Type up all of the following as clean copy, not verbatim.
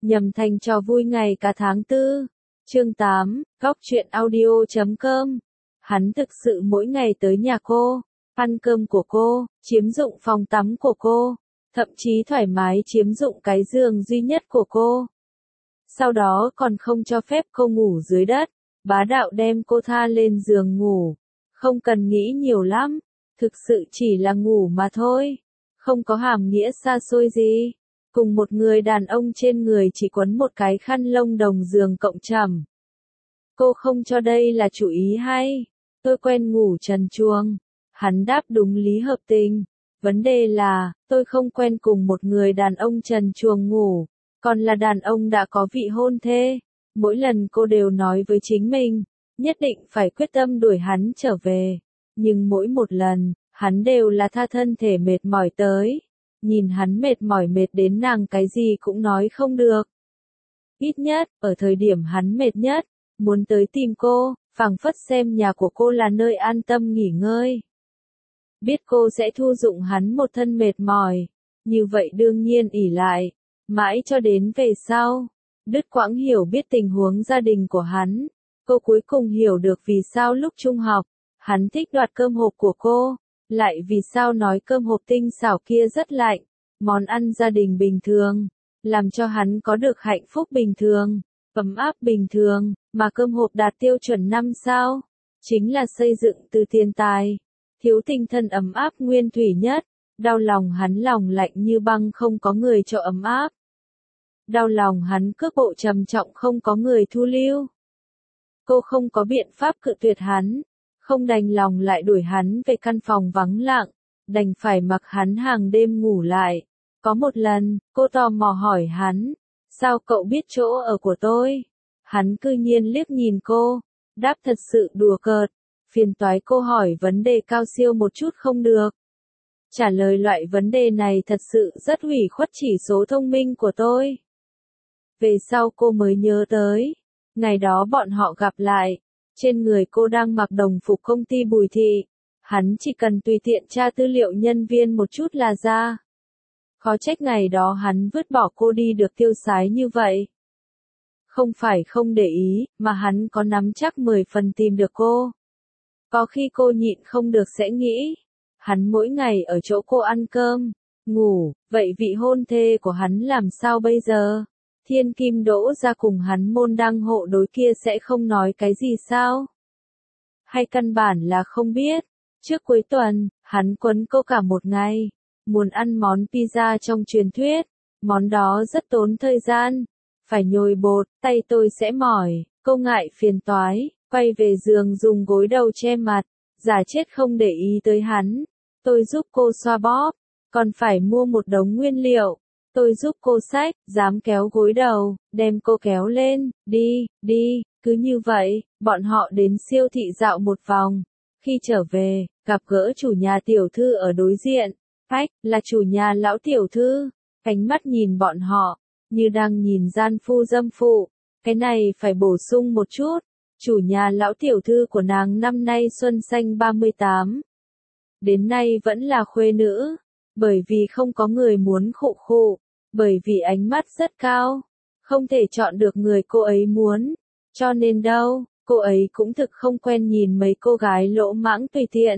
Nhầm thành trò vui ngày cả tháng tư. Chương 8, Góc truyện audio.com. Hắn thực sự mỗi ngày tới nhà cô, ăn cơm của cô, chiếm dụng phòng tắm của cô, thậm chí thoải mái chiếm dụng cái giường duy nhất của cô. Sau đó còn không cho phép cô ngủ dưới đất, bá đạo đem cô tha lên giường ngủ. Không cần nghĩ nhiều lắm, thực sự chỉ là ngủ mà thôi, không có hàm nghĩa xa xôi gì. Cùng một người đàn ông trên người chỉ quấn một cái khăn lông đồng giường cộng trầm. Cô không cho đây là chủ ý hay? Tôi quen ngủ trần truồng. Hắn đáp đúng lý hợp tình. Vấn đề là, tôi không quen cùng một người đàn ông trần truồng ngủ, còn là đàn ông đã có vị hôn thê. Mỗi lần cô đều nói với chính mình, nhất định phải quyết tâm đuổi hắn trở về. Nhưng mỗi một lần, hắn đều là tha thân thể mệt mỏi tới. Nhìn hắn mệt mỏi mệt đến nàng cái gì cũng nói không được. Ít nhất, ở thời điểm hắn mệt nhất, muốn tới tìm cô, phảng phất xem nhà của cô là nơi an tâm nghỉ ngơi. Biết cô sẽ thu dụng hắn một thân mệt mỏi, như vậy đương nhiên ỷ lại, mãi cho đến về sau. Đứt quãng hiểu biết tình huống gia đình của hắn, cô cuối cùng hiểu được vì sao lúc trung học, hắn thích đoạt cơm hộp của cô. Lại vì sao nói cơm hộp tinh xảo kia rất lạnh, món ăn gia đình bình thường, làm cho hắn có được hạnh phúc bình thường, ấm áp bình thường, mà cơm hộp đạt tiêu chuẩn 5 sao, chính là xây dựng từ tiền tài, thiếu tinh thần ấm áp nguyên thủy nhất, đau lòng hắn lòng lạnh như băng không có người cho ấm áp. Đau lòng hắn cước bộ trầm trọng không có người thu lưu. Cô không có biện pháp cự tuyệt hắn. Không đành lòng lại đuổi hắn về căn phòng vắng lặng, đành phải mặc hắn hàng đêm ngủ lại. Có một lần, cô tò mò hỏi hắn, sao cậu biết chỗ ở của tôi? Hắn cư nhiên liếc nhìn cô, đáp thật sự đùa cợt, phiền toái cô hỏi vấn đề cao siêu một chút không được. Trả lời loại vấn đề này thật sự rất hủy khuất chỉ số thông minh của tôi. Về sau cô mới nhớ tới, ngày đó bọn họ gặp lại. Trên người cô đang mặc đồng phục công ty Bùi Thị. Hắn chỉ cần tùy tiện tra tư liệu nhân viên một chút là ra. Khó trách ngày đó hắn vứt bỏ cô đi được tiêu sái như vậy. Không phải không để ý, mà hắn có nắm chắc 10 phần tìm được cô. Có khi cô nhịn không được sẽ nghĩ. Hắn mỗi ngày ở chỗ cô ăn cơm, ngủ, vậy vị hôn thê của hắn làm sao bây giờ? Thiên kim đỗ ra cùng hắn môn đăng hộ đối kia sẽ không nói cái gì sao? Hay căn bản là không biết. Trước cuối tuần, hắn quấn cô cả một ngày. Muốn ăn món pizza trong truyền thuyết. Món đó rất tốn thời gian. Phải nhồi bột, tay tôi sẽ mỏi. Cô ngại phiền toái, quay về giường dùng gối đầu che mặt. Giả chết không để ý tới hắn. Tôi giúp cô xoa bóp. Còn phải mua một đống nguyên liệu. Tôi giúp cô xách, dám kéo gối đầu, đem cô kéo lên, đi, cứ như vậy, bọn họ đến siêu thị dạo một vòng. Khi trở về, gặp gỡ chủ nhà tiểu thư ở đối diện, ách, là chủ nhà lão tiểu thư, ánh mắt nhìn bọn họ, như đang nhìn gian phu dâm phụ, cái này phải bổ sung một chút, chủ nhà lão tiểu thư của nàng năm nay xuân xanh 38. Đến nay vẫn là khuê nữ, bởi vì không có người muốn khụ khụ. Bởi vì ánh mắt rất cao, không thể chọn được người cô ấy muốn, cho nên đâu, cô ấy cũng thực không quen nhìn mấy cô gái lỗ mãng tùy tiện.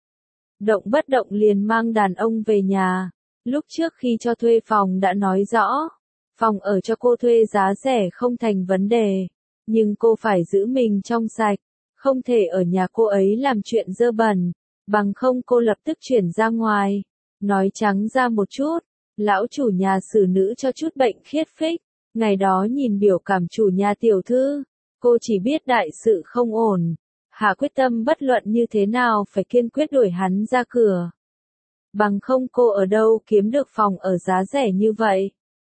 Động bất động liền mang đàn ông về nhà, lúc trước khi cho thuê phòng đã nói rõ, phòng ở cho cô thuê giá rẻ không thành vấn đề, nhưng cô phải giữ mình trong sạch, không thể ở nhà cô ấy làm chuyện dơ bẩn, bằng không cô lập tức chuyển ra ngoài, nói trắng ra một chút. Lão chủ nhà xử nữ cho chút bệnh khiết phích, ngày đó nhìn biểu cảm chủ nhà tiểu thư, cô chỉ biết đại sự không ổn, hạ quyết tâm bất luận như thế nào phải kiên quyết đuổi hắn ra cửa. Bằng không cô ở đâu kiếm được phòng ở giá rẻ như vậy.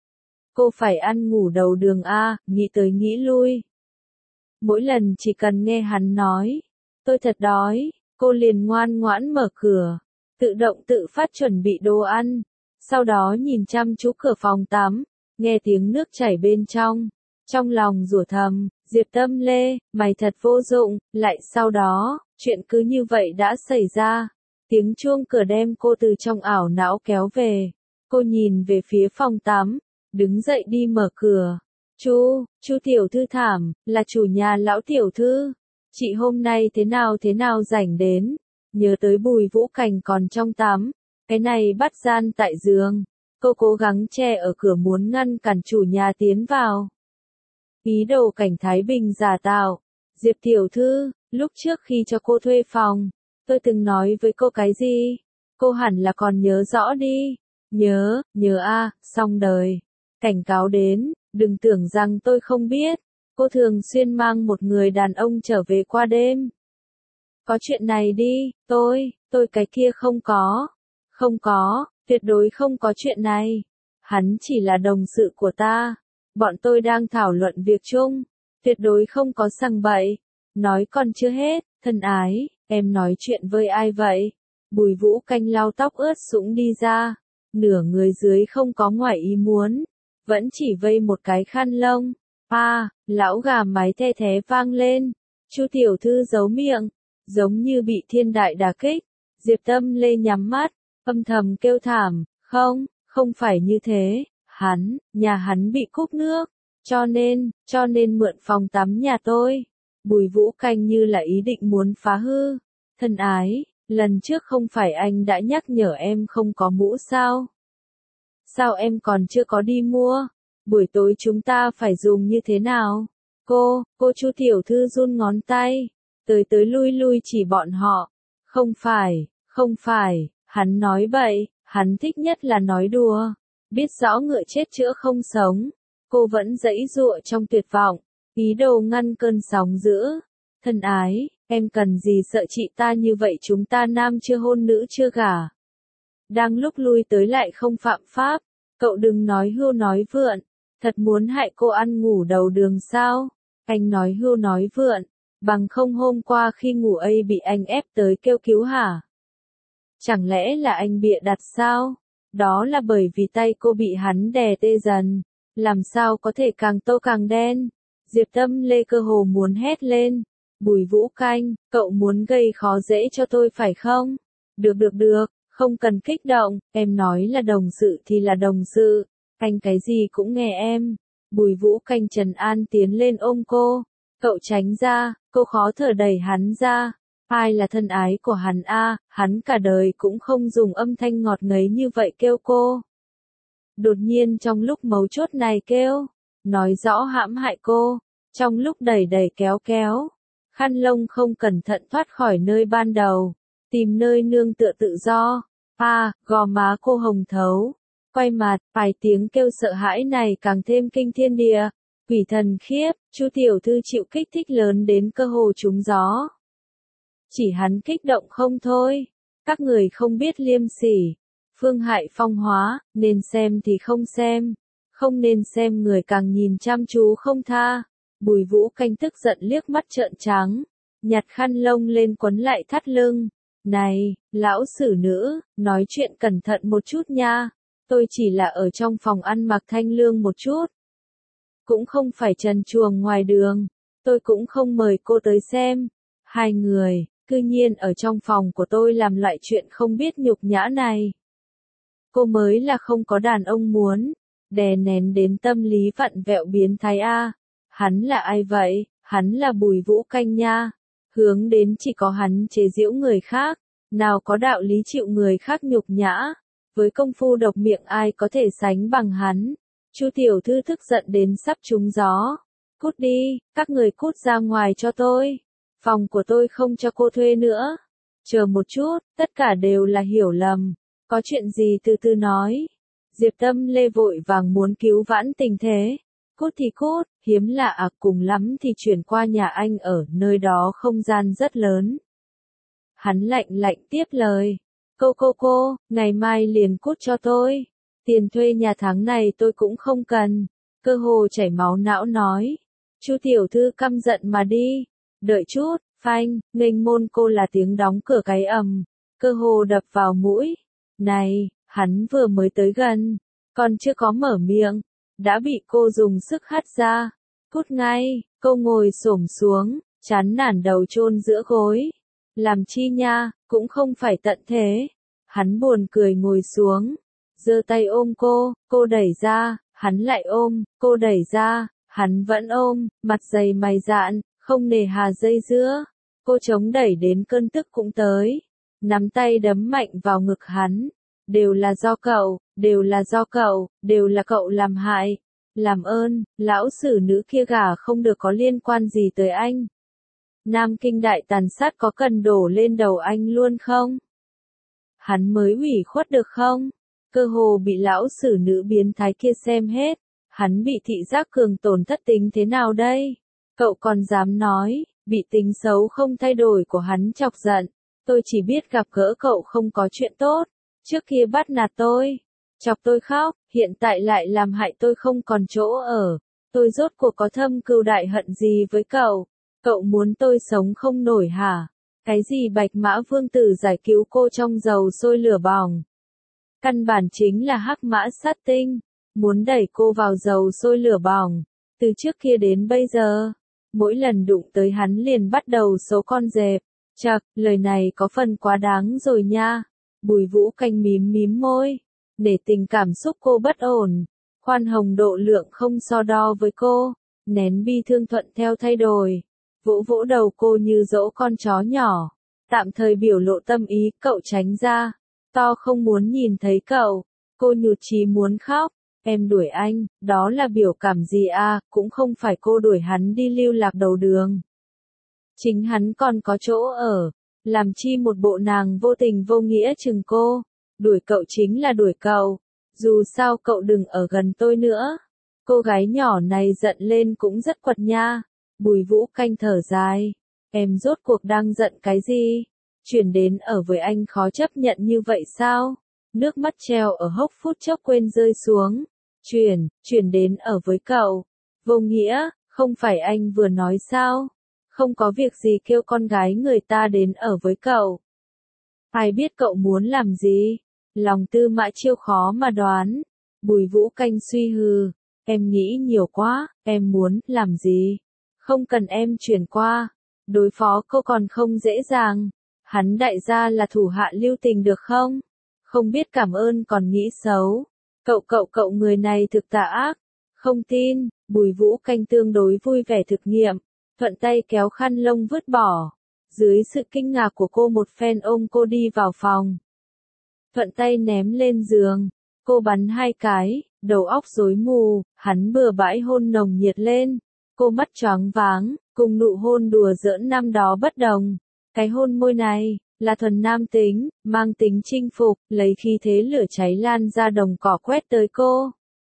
Cô phải ăn ngủ đầu đường A, nghĩ tới nghĩ lui. Mỗi lần chỉ cần nghe hắn nói, tôi thật đói, cô liền ngoan ngoãn mở cửa, tự động tự phát chuẩn bị đồ ăn. Sau đó nhìn chăm chú cửa phòng tắm, nghe tiếng nước chảy bên trong lòng rủa thầm, Diệp Tâm Lê, mày thật vô dụng, lại sau đó, chuyện cứ như vậy đã xảy ra, tiếng chuông cửa đem cô từ trong ảo não kéo về, cô nhìn về phía phòng tắm, đứng dậy đi mở cửa. Chu tiểu thư thảm, là chủ nhà lão tiểu thư. Chị hôm nay thế nào rảnh đến, nhớ tới Bùi Vũ Cảnh còn trong tắm, cái này bắt gian tại giường. Cô cố gắng che ở cửa muốn ngăn cản chủ nhà tiến vào. Ý đồ cảnh Thái Bình giả tạo. Diệp tiểu thư, lúc trước khi cho cô thuê phòng, tôi từng nói với cô cái gì? Cô hẳn là còn nhớ rõ đi. Nhớ a, xong đời. Cảnh cáo đến, đừng tưởng rằng tôi không biết. Cô thường xuyên mang một người đàn ông trở về qua đêm. Có chuyện này đi, tôi cái kia không có. Không có, tuyệt đối không có chuyện này. Hắn chỉ là đồng sự của ta. Bọn tôi đang thảo luận việc chung. Tuyệt đối không có sằng bậy. Nói còn chưa hết, thân ái, em nói chuyện với ai vậy? Bùi Vũ Canh lau tóc ướt sũng đi ra. Nửa người dưới không có ngoài ý muốn. Vẫn chỉ vây một cái khăn lông. Lão gà mái the thé vang lên. Chu tiểu thư giấu miệng. Giống như bị thiên đại đả kích. Diệp Tâm Lê nhắm mắt. Âm thầm kêu thảm. Không phải như thế. Nhà hắn bị cúp nước. Cho nên mượn phòng tắm nhà tôi. Bùi Vũ Canh như là ý định muốn phá hư. Thân ái, lần trước không phải anh đã nhắc nhở em không có mũ sao? Sao em còn chưa có đi mua? Buổi tối chúng ta phải dùng như thế nào? Cô Chu tiểu thư run ngón tay. Tới lui chỉ bọn họ. Không phải, hắn nói bậy, hắn thích nhất là nói đùa. Biết rõ ngựa chết chữa không sống. Cô vẫn giãy giụa trong tuyệt vọng, ý đồ ngăn cơn sóng dữ. Thân ái, em cần gì sợ chị ta như vậy, chúng ta nam chưa hôn nữ chưa gả. Đang lúc lui tới lại không phạm pháp, cậu đừng nói hưu nói vượn, thật muốn hại cô ăn ngủ đầu đường sao? Anh nói hưu nói vượn, bằng không hôm qua khi ngủ ấy bị anh ép tới kêu cứu hả? Chẳng lẽ là anh bịa đặt sao? Đó là bởi vì tay cô bị hắn đè tê dần. Làm sao có thể càng tô càng đen? Diệp Tâm Lê cơ hồ muốn hét lên. Bùi Vũ Canh, cậu muốn gây khó dễ cho tôi phải không? Được, không cần kích động, em nói là đồng sự thì là đồng sự. Anh cái gì cũng nghe em. Bùi Vũ Canh trấn an tiến lên ôm cô. Cậu tránh ra, cô khó thở đẩy hắn ra. Ai là thân ái của hắn a? Hắn cả đời cũng không dùng âm thanh ngọt ngấy như vậy kêu cô. Đột nhiên trong lúc mấu chốt này kêu, nói rõ hãm hại cô, trong lúc đẩy kéo, khăn lông không cẩn thận thoát khỏi nơi ban đầu, tìm nơi nương tựa tự do. Gò má cô hồng thấu, quay mặt, vài tiếng kêu sợ hãi này càng thêm kinh thiên địa, quỷ thần khiếp, Chu tiểu thư chịu kích thích lớn đến cơ hồ trúng gió. Chỉ hắn kích động không thôi, các người không biết liêm sỉ. Phương hại phong hóa, nên xem thì không xem. Không nên xem người càng nhìn chăm chú không tha. Bùi Vũ Canh tức giận liếc mắt trợn trắng. Nhặt khăn lông lên quấn lại thắt lưng. Này, lão xử nữ, nói chuyện cẩn thận một chút nha. Tôi chỉ là ở trong phòng ăn mặc thanh lương một chút. Cũng không phải trần truồng ngoài đường. Tôi cũng không mời cô tới xem. Hai người, cư nhiên ở trong phòng của tôi làm loại chuyện không biết nhục nhã này. Cô mới là không có đàn ông muốn, đè nén đến tâm lý vặn vẹo biến thái a. Hắn là ai vậy? Hắn là Bùi Vũ Canh nha. Hướng đến chỉ có hắn chế giễu người khác, nào có đạo lý chịu người khác nhục nhã. Với công phu độc miệng ai có thể sánh bằng hắn. Chu tiểu thư tức giận đến sắp trúng gió. Cút đi, các người cút ra ngoài cho tôi. Phòng của tôi không cho cô thuê nữa. Chờ một chút, tất cả đều là hiểu lầm. Có chuyện gì từ từ nói. Diệp Tâm Lê vội vàng muốn cứu vãn tình thế. Cút thì cút, hiếm lạ cùng lắm thì chuyển qua nhà anh ở, nơi đó không gian rất lớn. Hắn lạnh tiếp lời. Cô, ngày mai liền cút cho tôi. Tiền thuê nhà tháng này tôi cũng không cần. Cơ hồ chảy máu não nói. Chu tiểu thư căm giận mà đi. Đợi chút, phanh, nghênh môn cô là tiếng đóng cửa cái ầm. Cơ hồ đập vào mũi. Này, hắn vừa mới tới gần, còn chưa có mở miệng, đã bị cô dùng sức hất ra. Cút ngay, cô ngồi xổm xuống, chán nản đầu chôn giữa gối. Làm chi nha, cũng không phải tận thế. Hắn buồn cười ngồi xuống, giơ tay ôm cô đẩy ra, Hắn lại ôm, cô đẩy ra, hắn vẫn ôm, mặt dày mày dạn, không nề hà dây dưa. Cô chống đẩy đến cơn tức cũng tới, nắm tay đấm mạnh vào ngực hắn. Đều là do cậu, đều là do cậu, đều là cậu làm hại. Làm ơn, lão xử nữ kia gả không được có liên quan gì tới anh. Nam Kinh đại tàn sát có cần đổ lên đầu anh luôn không? Hắn mới ủy khuất được không? Cơ hồ bị lão xử nữ biến thái kia xem hết. Hắn bị thị giác cường tổn thất tính thế nào đây? Cậu còn dám nói, bị tính xấu không thay đổi của hắn chọc giận. Tôi chỉ biết gặp gỡ cậu không có chuyện tốt. Trước kia bắt nạt tôi, chọc tôi khóc, hiện tại lại làm hại tôi không còn chỗ ở. Tôi rốt cuộc có thâm cừu đại hận gì với cậu? Cậu muốn tôi sống không nổi hả? Cái gì Bạch Mã Vương Tử giải cứu cô trong dầu sôi lửa bỏng? Căn bản chính là hắc mã sát tinh, muốn đẩy cô vào dầu sôi lửa bỏng. Từ trước kia đến bây giờ, mỗi lần đụng tới hắn liền bắt đầu xấu con dẹp. Chậc, lời này có phần quá đáng rồi nha. Bùi Vũ Canh mím mím môi, để tình cảm xúc cô bất ổn, khoan hồng độ lượng không so đo với cô, nén bi thương thuận theo thay đổi, vỗ vỗ đầu cô như dỗ con chó nhỏ, tạm thời biểu lộ tâm ý, cậu tránh ra, to không muốn nhìn thấy cậu, cô nhụt chí muốn khóc, em đuổi anh, đó là biểu cảm gì à, cũng không phải cô đuổi hắn đi lưu lạc đầu đường. Chính hắn còn có chỗ ở. Làm chi một bộ nàng vô tình vô nghĩa chừng cô, đuổi cậu chính là đuổi cậu, dù sao cậu đừng ở gần tôi nữa. Cô gái nhỏ này giận lên cũng rất quật nha. Bùi Vũ Canh thở dài, em rốt cuộc đang giận cái gì? Chuyển đến ở với anh khó chấp nhận như vậy sao? Nước mắt treo ở hốc phút chốc quên rơi xuống. Chuyển đến ở với cậu. Vô nghĩa, không phải anh vừa nói sao? Không có việc gì kêu con gái người ta đến ở với cậu. Ai biết cậu muốn làm gì? Lòng Tư Mã Chiêu khó mà đoán. Bùi Vũ Canh suy hừ. Em nghĩ nhiều quá, em muốn làm gì? Không cần em chuyển qua. Đối phó cô còn không dễ dàng. Hắn đại gia là thủ hạ lưu tình được không? Không biết cảm ơn còn nghĩ xấu. Cậu người này thực tà ác. Không tin, Bùi Vũ Canh tương đối vui vẻ thực nghiệm. Thuận tay kéo khăn lông vứt bỏ. Dưới sự kinh ngạc của cô một phen ôm cô đi vào phòng. Thuận tay ném lên giường. Cô bắn 2 cái, đầu óc rối mù, hắn bừa bãi hôn nồng nhiệt lên. Cô mắt choáng váng, cùng nụ hôn đùa giỡn năm đó bất đồng. Cái hôn môi này, là thuần nam tính, mang tính chinh phục, lấy khí thế lửa cháy lan ra đồng cỏ quét tới cô.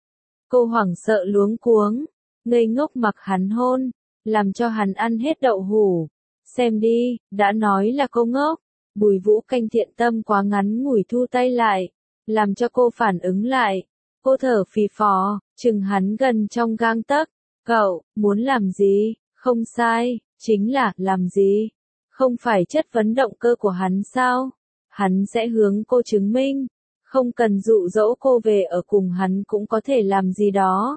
Cô hoảng sợ luống cuống, ngây ngốc mặc hắn hôn. Làm cho hắn ăn hết đậu hủ. Xem đi, đã nói là cô ngốc. Bùi Vũ Canh thiện tâm quá ngắn ngủi thu tay lại, làm cho cô phản ứng lại. Cô thở phì phò, chừng hắn gần trong gang tấc. Cậu, muốn làm gì? Không sai, chính là, làm gì? Không phải chất vấn động cơ của hắn sao? Hắn sẽ hướng cô chứng minh. Không cần dụ dỗ cô về ở cùng hắn cũng có thể làm gì đó.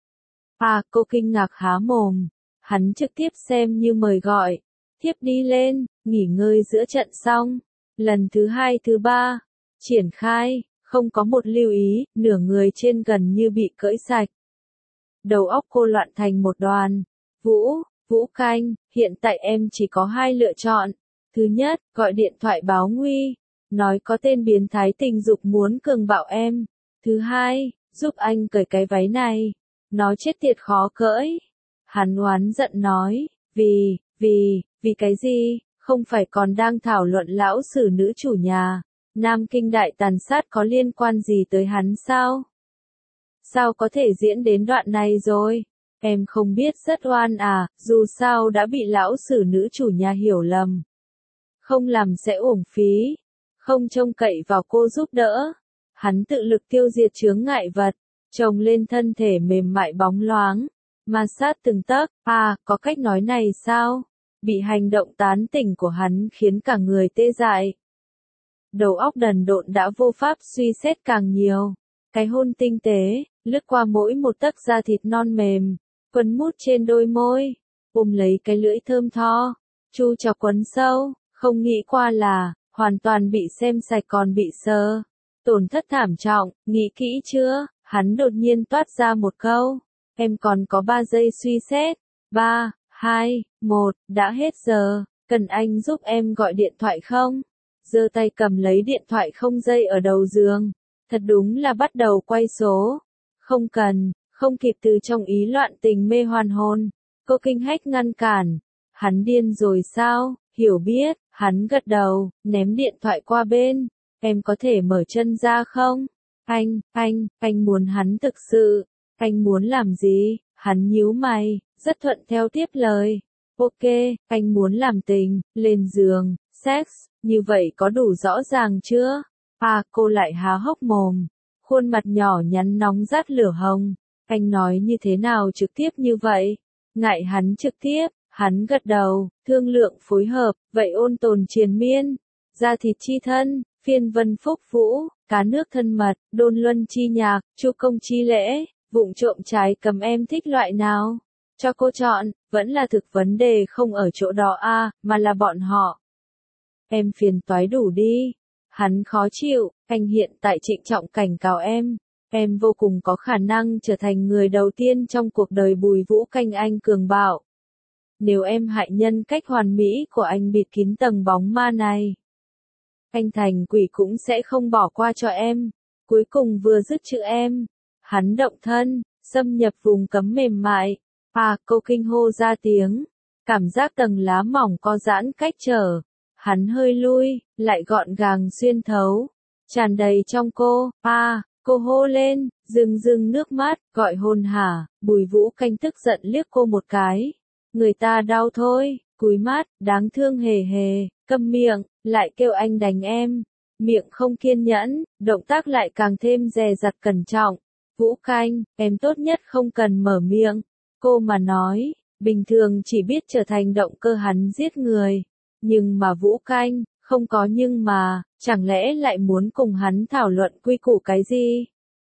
À, cô kinh ngạc há mồm. Hắn trực tiếp xem như mời gọi. Thiếp đi lên, nghỉ ngơi giữa trận xong. Lần thứ 2 thứ 3, triển khai, không có một lưu ý, nửa người trên gần như bị cởi sạch. Đầu óc cô loạn thành một đoàn. Vũ Canh, hiện tại em chỉ có 2 lựa chọn. Thứ nhất, gọi điện thoại báo nguy. Nói có tên biến thái tình dục muốn cường bạo em. Thứ hai, giúp anh cởi cái váy này. Nó chết tiệt khó cởi. Hắn oán giận nói, vì cái gì, không phải còn đang thảo luận lão xử nữ chủ nhà, Nam Kinh đại tàn sát có liên quan gì tới hắn sao? Sao có thể diễn đến đoạn này rồi? Em không biết rất oan à, dù sao đã bị lão xử nữ chủ nhà hiểu lầm. Không làm sẽ uổng phí, không trông cậy vào cô giúp đỡ. Hắn tự lực tiêu diệt chướng ngại vật, chồng lên thân thể mềm mại bóng loáng. Ma sát từng tấc, à, có cách nói này sao? Bị hành động tán tỉnh của hắn khiến cả người tê dại. Đầu óc đần độn đã vô pháp suy xét càng nhiều. Cái hôn tinh tế, lướt qua mỗi một tấc da thịt non mềm, quấn mút trên đôi môi, ôm lấy cái lưỡi thơm tho, chu chọc quấn sâu, không nghĩ qua là, hoàn toàn bị xem sạch còn bị sờ. Tổn thất thảm trọng, nghĩ kỹ chưa? Hắn đột nhiên toát ra một câu. Em còn có 3 giây suy xét. 3, 2, 1, đã hết giờ. Cần anh giúp em gọi điện thoại không? Giơ tay cầm lấy điện thoại không dây ở đầu giường. Thật đúng là bắt đầu quay số. Không cần, không kịp từ trong ý loạn tình mê hoàn hồn. Cô kinh hách ngăn cản. Hắn điên rồi sao? Hiểu biết, hắn gật đầu, ném điện thoại qua bên. Em có thể mở chân ra không? Anh muốn hắn thực sự. Anh muốn làm gì? Hắn nhíu mày, rất thuận theo tiếp lời. Ok, anh muốn làm tình, lên giường, sex, như vậy có đủ rõ ràng chưa? À, cô lại há hốc mồm, khuôn mặt nhỏ nhắn nóng rát lửa hồng. Anh nói như thế nào trực tiếp như vậy? Ngại hắn trực tiếp, hắn gật đầu, thương lượng phối hợp, vậy ôn tồn triền miên. Da thịt chi thân, phiên vân phúc vũ, cá nước thân mật, đôn luân chi nhạc, chu công chi lễ, vụng trộm trái cầm em thích loại nào? Cho cô chọn, vẫn là thực vấn đề không ở chỗ đó mà là bọn họ. Em phiền toái đủ đi. Hắn khó chịu, anh hiện tại trịnh trọng cảnh cáo em vô cùng có khả năng trở thành người đầu tiên trong cuộc đời Bùi Vũ Canh anh cường bạo. Nếu em hại nhân cách hoàn mỹ của anh bịt kín tầng bóng ma này, anh thành quỷ cũng sẽ không bỏ qua cho em. Cuối cùng vừa dứt chữ em, hắn động thân, xâm nhập vùng cấm mềm mại. Cô kinh hô ra tiếng, cảm giác tầng lá mỏng có giãn cách trở. Hắn hơi lui, lại gọn gàng xuyên thấu, tràn đầy trong cô. Cô hô lên, rưng nước mắt, gọi hồn hả. Bùi Vũ Canh tức giận liếc cô một cái. Người ta đau thôi, cúi mắt, đáng thương hề hề, câm miệng, lại kêu anh đánh em. Miệng không kiên nhẫn, động tác lại càng thêm dè dặt cẩn trọng. Vũ Canh, em tốt nhất không cần mở miệng. Cô mà nói, bình thường chỉ biết trở thành động cơ hắn giết người. Nhưng mà Vũ Canh, không có nhưng mà, chẳng lẽ lại muốn cùng hắn thảo luận quy củ cái gì?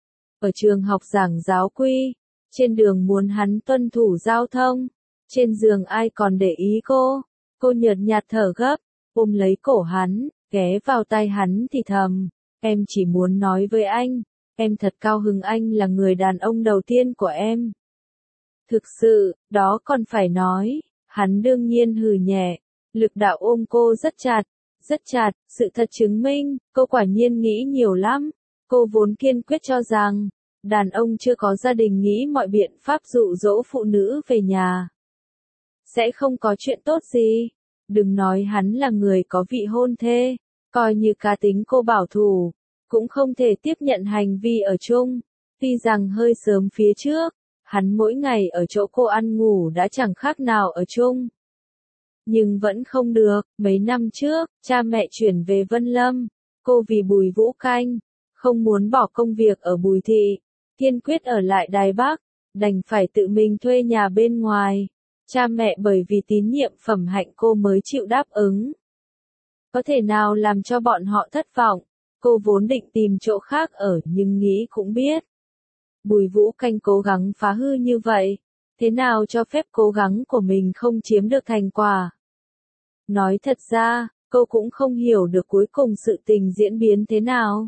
Ở trường học giảng giáo quy, trên đường muốn hắn tuân thủ giao thông, trên giường ai còn để ý cô? Cô nhợt nhạt thở gấp, ôm lấy cổ hắn, ghé vào tai hắn thì thầm, em chỉ muốn nói với anh, em thật cao hứng anh là người đàn ông đầu tiên của em. Thực sự, đó còn phải nói, hắn đương nhiên hừ nhẹ, lực đạo ôm cô rất chặt, sự thật chứng minh, cô quả nhiên nghĩ nhiều lắm. Cô vốn kiên quyết cho rằng, đàn ông chưa có gia đình nghĩ mọi biện pháp dụ dỗ phụ nữ về nhà. Sẽ không có chuyện tốt gì. Đừng nói hắn là người có vị hôn thê, coi như cá tính cô bảo thủ, cũng không thể tiếp nhận hành vi ở chung. Tuy rằng hơi sớm phía trước, hắn mỗi ngày ở chỗ cô ăn ngủ đã chẳng khác nào ở chung. Nhưng vẫn không được, mấy năm trước, cha mẹ chuyển về Vân Lâm, cô vì Bùi Vũ Canh, không muốn bỏ công việc ở Bùi Thị, kiên quyết ở lại Đài Bắc, đành phải tự mình thuê nhà bên ngoài. Cha mẹ bởi vì tín nhiệm phẩm hạnh cô mới chịu đáp ứng. Có thể nào làm cho bọn họ thất vọng, cô vốn định tìm chỗ khác ở nhưng nghĩ cũng biết. Bùi Vũ Canh cố gắng phá hư như vậy, thế nào cho phép cố gắng của mình không chiếm được thành quả. Nói thật ra, cô cũng không hiểu được cuối cùng sự tình diễn biến thế nào.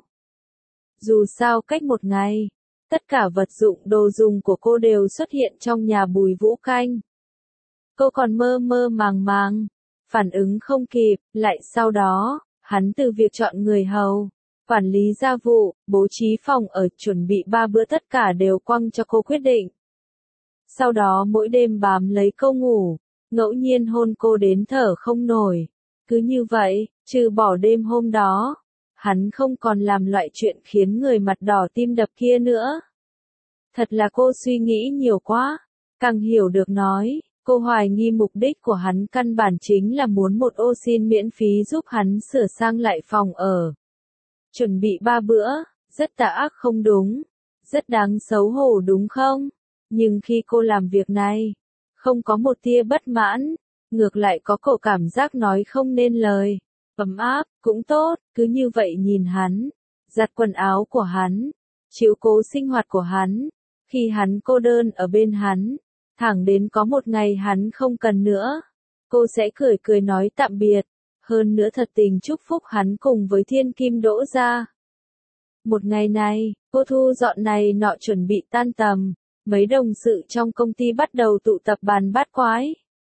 Dù sao cách một ngày, tất cả vật dụng đồ dùng của cô đều xuất hiện trong nhà Bùi Vũ Canh. Cô còn mơ mơ màng, phản ứng không kịp, lại sau đó, hắn từ việc chọn người hầu, quản lý gia vụ, bố trí phòng ở, chuẩn bị 3 bữa tất cả đều quăng cho cô quyết định. Sau đó mỗi đêm bám lấy cô ngủ, ngẫu nhiên hôn cô đến thở không nổi. Cứ như vậy, trừ bỏ đêm hôm đó, hắn không còn làm loại chuyện khiến người mặt đỏ tim đập kia nữa. Thật là cô suy nghĩ nhiều quá, càng hiểu được nói. Cô hoài nghi mục đích của hắn căn bản chính là muốn một ô xin miễn phí giúp hắn sửa sang lại phòng ở. Chuẩn bị 3 bữa, rất tà ác không đúng, rất đáng xấu hổ đúng không? Nhưng khi cô làm việc này, không có một tia bất mãn, ngược lại có cổ cảm giác nói không nên lời. Ấm áp, cũng tốt, cứ như vậy nhìn hắn, giặt quần áo của hắn, chiếu cố sinh hoạt của hắn, khi hắn cô đơn ở bên hắn. Thẳng đến có một ngày hắn không cần nữa, cô sẽ cười nói tạm biệt, hơn nữa thật tình chúc phúc hắn cùng với thiên kim đỗ gia. Một ngày này, cô Cô thu dọn này nọ chuẩn bị tan tầm, mấy đồng sự trong công ty bắt đầu tụ tập bàn bát quái.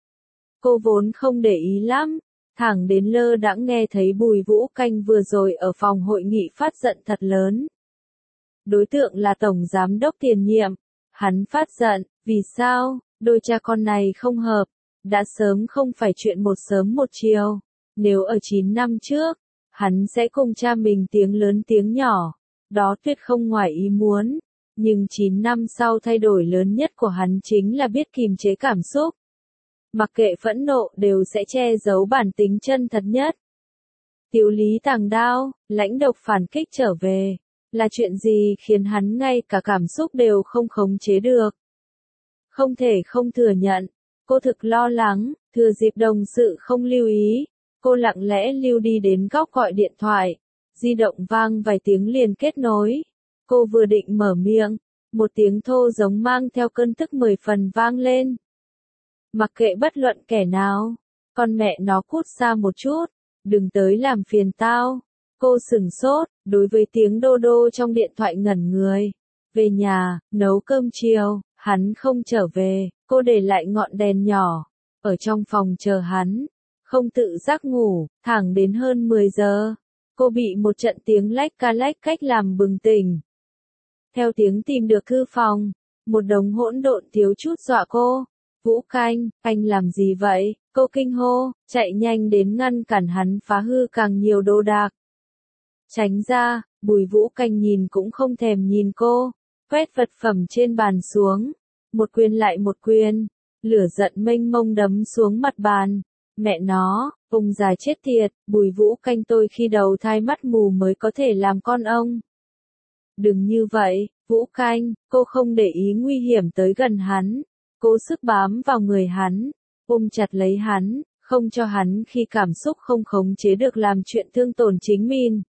Cô vốn không để ý lắm, thẳng đến lơ đãng nghe thấy Bùi Vũ Canh vừa rồi ở phòng hội nghị phát giận thật lớn. Đối tượng là Tổng Giám đốc tiền nhiệm. Hắn phát giận, vì sao, đôi cha con này không hợp, đã sớm không phải chuyện một sớm một chiều. Nếu ở 9 năm trước, hắn sẽ cùng cha mình tiếng lớn tiếng nhỏ, đó tuyệt không ngoài ý muốn. Nhưng 9 năm sau thay đổi lớn nhất của hắn chính là biết kiềm chế cảm xúc. Mặc kệ phẫn nộ đều sẽ che giấu bản tính chân thật nhất. Tiếu lý tàng đao, lãnh độc phản kích trở về. Là chuyện gì khiến hắn ngay cả cảm xúc đều không khống chế được? Không thể không thừa nhận, cô thực lo lắng, thừa dịp đồng sự không lưu ý. Cô lặng lẽ lưu đi đến góc gọi điện thoại. Di động vang vài tiếng liền kết nối. Cô vừa định mở miệng, một tiếng thô giống mang theo cơn tức 10 phần vang lên. Mặc kệ bất luận kẻ nào, con mẹ nó cút xa một chút, đừng tới làm phiền tao. Cô sửng sốt, đối với tiếng đô đô trong điện thoại ngẩn người. Về nhà, nấu cơm chiều, hắn không trở về, cô để lại ngọn đèn nhỏ, ở trong phòng chờ hắn. Không tự giác ngủ, thẳng đến hơn 10 giờ. Cô bị một trận tiếng lách cách làm bừng tỉnh. Theo tiếng tìm được thư phòng, một đống hỗn độn thiếu chút dọa cô. Vũ Canh, anh làm gì vậy? Cô kinh hô, chạy nhanh đến ngăn cản hắn phá hư càng nhiều đồ đạc. Tránh ra, Bùi Vũ Canh nhìn cũng không thèm nhìn cô, quét vật phẩm trên bàn xuống. Một quyền lại một quyền, lửa giận mênh mông đấm xuống mặt bàn. Mẹ nó, ông già chết tiệt, Bùi Vũ Canh tôi khi đầu thai mắt mù mới có thể làm con ông. Đừng như vậy, Vũ Canh, cô không để ý nguy hiểm tới gần hắn, cố sức bám vào người hắn, ôm chặt lấy hắn, không cho hắn khi cảm xúc không khống chế được làm chuyện thương tổn chính mình.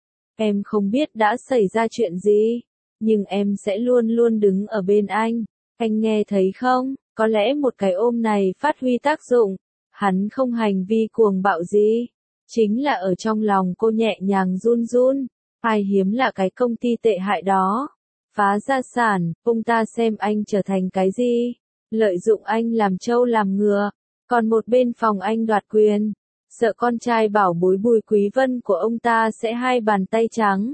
Em không biết đã xảy ra chuyện gì, nhưng em sẽ luôn luôn đứng ở bên anh nghe thấy không, có lẽ một cái ôm này phát huy tác dụng. Hắn không hành vi cuồng bạo gì, chính là ở trong lòng cô nhẹ nhàng run run. Ai hiếm là cái công ty tệ hại đó, phá gia sản, ông ta xem anh trở thành cái gì, lợi dụng anh làm trâu làm ngựa, còn một bên phòng anh đoạt quyền, sợ con trai bảo bối Bùi Quý Vân của ông ta sẽ hai bàn tay trắng.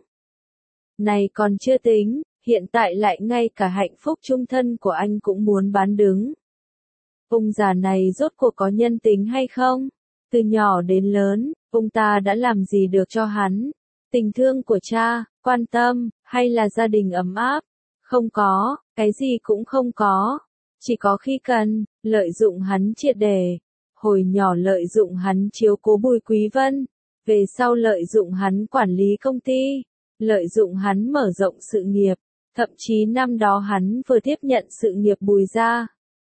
Này còn chưa tính, hiện tại lại ngay cả hạnh phúc chung thân của anh cũng muốn bán đứng. Ông già này rốt cuộc có nhân tính hay không? Từ nhỏ đến lớn, ông ta đã làm gì được cho hắn? Tình thương của cha, quan tâm, hay là gia đình ấm áp? Không có, cái gì cũng không có. Chỉ có khi cần, lợi dụng hắn triệt để. Hồi nhỏ lợi dụng hắn chiếu cố Bùi Quý Vân. Về sau lợi dụng hắn quản lý công ty. Lợi dụng hắn mở rộng sự nghiệp. Thậm chí năm đó hắn vừa tiếp nhận sự nghiệp Bùi gia.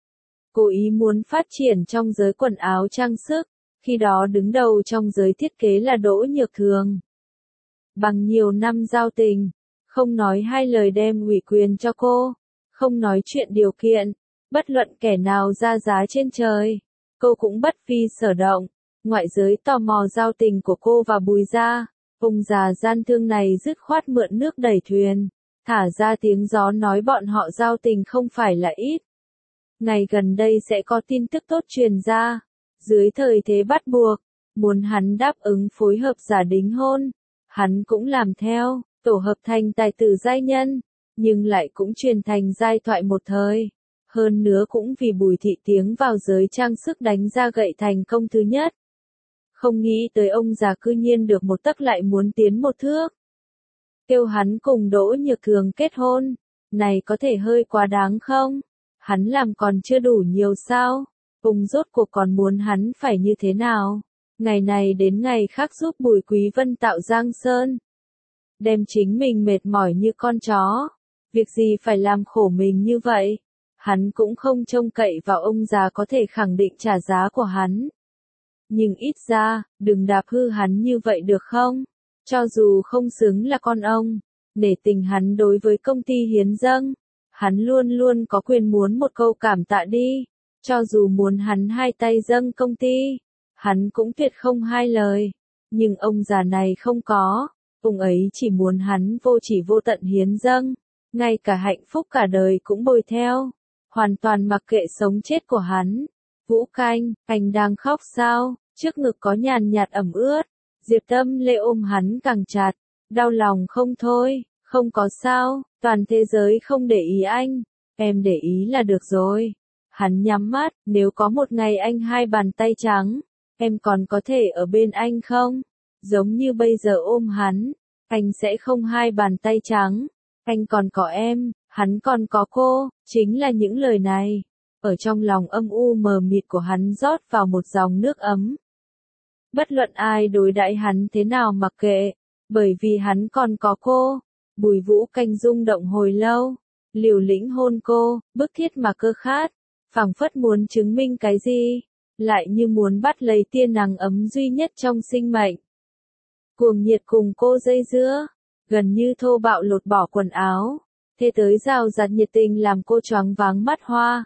Cố ý muốn phát triển trong giới quần áo trang sức, khi đó đứng đầu trong giới thiết kế là Đỗ Nhược Thường. Bằng nhiều năm giao tình, không nói hai lời đem ủy quyền cho cô, không nói chuyện điều kiện, bất luận kẻ nào ra giá trên trời, cô cũng bất vi sở động. Ngoại giới tò mò giao tình của cô và Bùi gia, ông già gian thương này dứt khoát mượn nước đẩy thuyền, thả ra tiếng gió nói bọn họ giao tình không phải là ít. Ngày gần đây sẽ có tin tức tốt truyền ra, dưới thời thế bắt buộc, muốn hắn đáp ứng phối hợp giả đính hôn, hắn cũng làm theo, tổ hợp thành tài tử giai nhân, nhưng lại cũng truyền thành giai thoại một thời. Hơn nữa cũng vì Bùi thị tiếng vào giới trang sức đánh ra gậy thành công thứ nhất. Không nghĩ tới ông già cư nhiên được một tấc lại muốn tiến một thước. Kêu hắn cùng Đỗ Nhược Thường kết hôn, này có thể hơi quá đáng không? Hắn làm còn chưa đủ nhiều sao? Ông rốt cuộc còn muốn hắn phải như thế nào? Ngày này đến ngày khác giúp Bùi Quý Vân tạo giang sơn. Đem chính mình mệt mỏi như con chó. Việc gì phải làm khổ mình như vậy? Hắn cũng không trông cậy vào ông già có thể khẳng định trả giá của hắn. Nhưng ít ra, đừng đạp hư hắn như vậy được không? Cho dù không xứng là con ông, nể tình hắn đối với công ty hiến dâng, hắn luôn luôn có quyền muốn một câu cảm tạ đi. Cho dù muốn hắn hai tay dâng công ty, hắn cũng tuyệt không hai lời. Nhưng ông già này không có, Ông ấy chỉ muốn hắn vô chỉ vô tận hiến dâng, ngay cả hạnh phúc cả đời cũng bồi theo, hoàn toàn mặc kệ sống chết của hắn. Vũ Canh, anh đang khóc sao? Trước ngực có nhàn nhạt ẩm ướt. Diệp Tâm Lệ ôm hắn càng chặt, đau lòng không thôi. Không có sao, toàn thế giới không để ý anh, em để ý là được rồi. Hắn nhắm mắt, nếu có một ngày anh hai bàn tay trắng, em còn có thể ở bên anh không? Giống như bây giờ ôm hắn, anh sẽ không hai bàn tay trắng. Anh còn có em, hắn còn có cô, chính là những lời này. Ở trong lòng âm u mờ mịt của hắn rót vào một dòng nước ấm. Bất luận ai đối đãi hắn thế nào mặc kệ, bởi vì hắn còn có cô. Bùi Vũ Canh rung động hồi lâu, liều lĩnh hôn cô, bức thiết mà cơ khát, phảng phất muốn chứng minh cái gì, lại như muốn bắt lấy tia nắng ấm duy nhất trong sinh mệnh. Cuồng nhiệt cùng cô dây dưa, gần như thô bạo lột bỏ quần áo, thế tới rào rạt nhiệt tình làm cô choáng váng mắt hoa.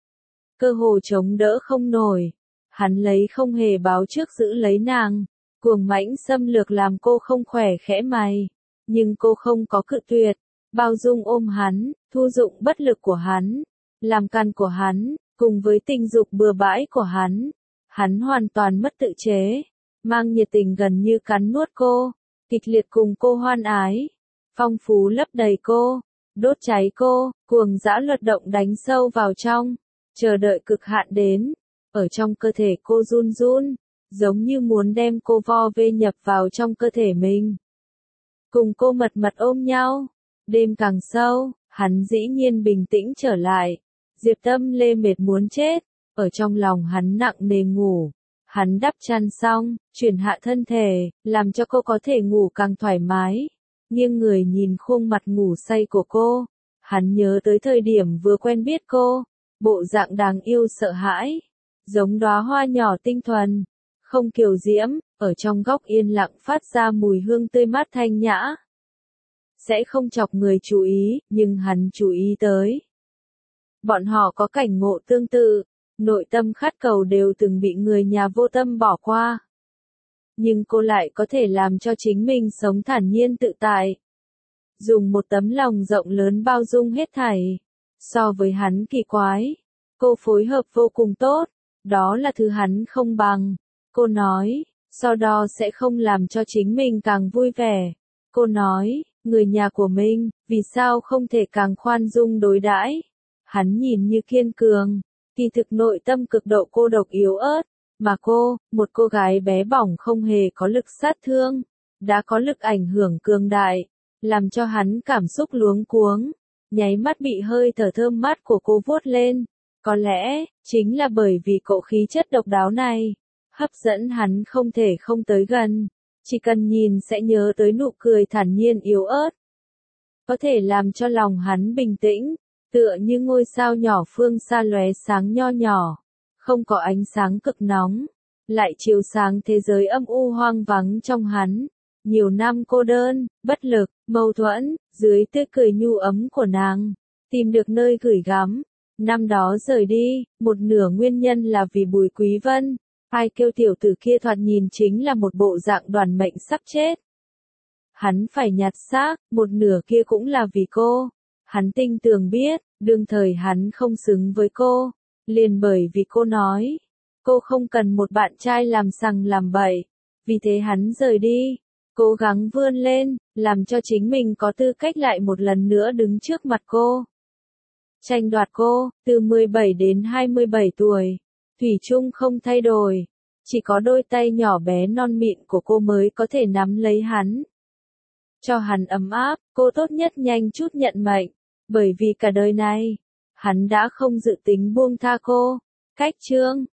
Cơ hồ chống đỡ không nổi, hắn lấy không hề báo trước giữ lấy nàng, cuồng mãnh xâm lược làm cô không khỏe khẽ mày. Nhưng cô không có cự tuyệt, bao dung ôm hắn, thu dụng bất lực của hắn, làm càn của hắn, cùng với tình dục bừa bãi của hắn hoàn toàn mất tự chế, mang nhiệt tình gần như cắn nuốt cô, kịch liệt cùng cô hoan ái, phong phú lấp đầy cô, đốt cháy cô, cuồng dã luật động đánh sâu vào trong, chờ đợi cực hạn đến, ở trong cơ thể cô run run, giống như muốn đem cô vo ve nhập vào trong cơ thể mình. Cùng cô mật mật ôm nhau, đêm càng sâu, hắn dĩ nhiên bình tĩnh trở lại. Diệp Tâm Lê mệt muốn chết, ở trong lòng hắn nặng nề ngủ. Hắn đắp chăn xong, chuyển hạ thân thể, làm cho cô có thể ngủ càng thoải mái. Nghiêng người nhìn khuôn mặt ngủ say của cô, hắn nhớ tới thời điểm vừa quen biết cô, bộ dạng đáng yêu sợ hãi, giống đóa hoa nhỏ tinh thuần, không kiều diễm, ở trong góc yên lặng phát ra mùi hương tươi mát thanh nhã. Sẽ không chọc người chú ý, nhưng hắn chú ý tới. Bọn họ có cảnh ngộ tương tự, nội tâm khát cầu đều từng bị người nhà vô tâm bỏ qua. Nhưng cô lại có thể làm cho chính mình sống thản nhiên tự tại. Dùng một tấm lòng rộng lớn bao dung hết thảy. So với hắn kỳ quái, cô phối hợp vô cùng tốt, đó là thứ hắn không bằng. Cô nói, sau đó sẽ không làm cho chính mình càng vui vẻ. Cô nói, người nhà của mình, vì sao không thể càng khoan dung đối đãi? Hắn nhìn như kiên cường, kỳ thực nội tâm cực độ cô độc yếu ớt, mà cô, một cô gái bé bỏng không hề có lực sát thương, đã có lực ảnh hưởng cường đại, làm cho hắn cảm xúc luống cuống, nháy mắt bị hơi thở thơm mát của cô vuốt lên. Có lẽ, chính là bởi vì cỗ khí chất độc đáo này, hấp dẫn hắn không thể không tới gần, chỉ cần nhìn sẽ nhớ tới nụ cười thản nhiên yếu ớt. Có thể làm cho lòng hắn bình tĩnh, tựa như ngôi sao nhỏ phương xa lóe sáng nho nhỏ, không có ánh sáng cực nóng, lại chiếu sáng thế giới âm u hoang vắng trong hắn. Nhiều năm cô đơn, bất lực, mâu thuẫn, dưới tươi cười nhu ấm của nàng, tìm được nơi gửi gắm. Năm đó rời đi, một nửa nguyên nhân là vì Bùi Quý Vân, ai kêu tiểu tử kia thoạt nhìn chính là một bộ dạng đoàn mệnh sắp chết. Hắn phải nhặt xác, một nửa kia cũng là vì cô. Hắn tinh tường biết, đương thời hắn không xứng với cô, liền bởi vì cô nói, cô không cần một bạn trai làm sằng làm bậy, vì thế hắn rời đi, cố gắng vươn lên, làm cho chính mình có tư cách lại một lần nữa đứng trước mặt cô. Tranh đoạt cô, từ 17 đến 27 tuổi, thủy chung không thay đổi, chỉ có đôi tay nhỏ bé non mịn của cô mới có thể nắm lấy hắn. Cho hắn ấm áp, cô tốt nhất nhanh chút nhận mệnh, bởi vì cả đời này, hắn đã không dự tính buông tha cô. Cách chương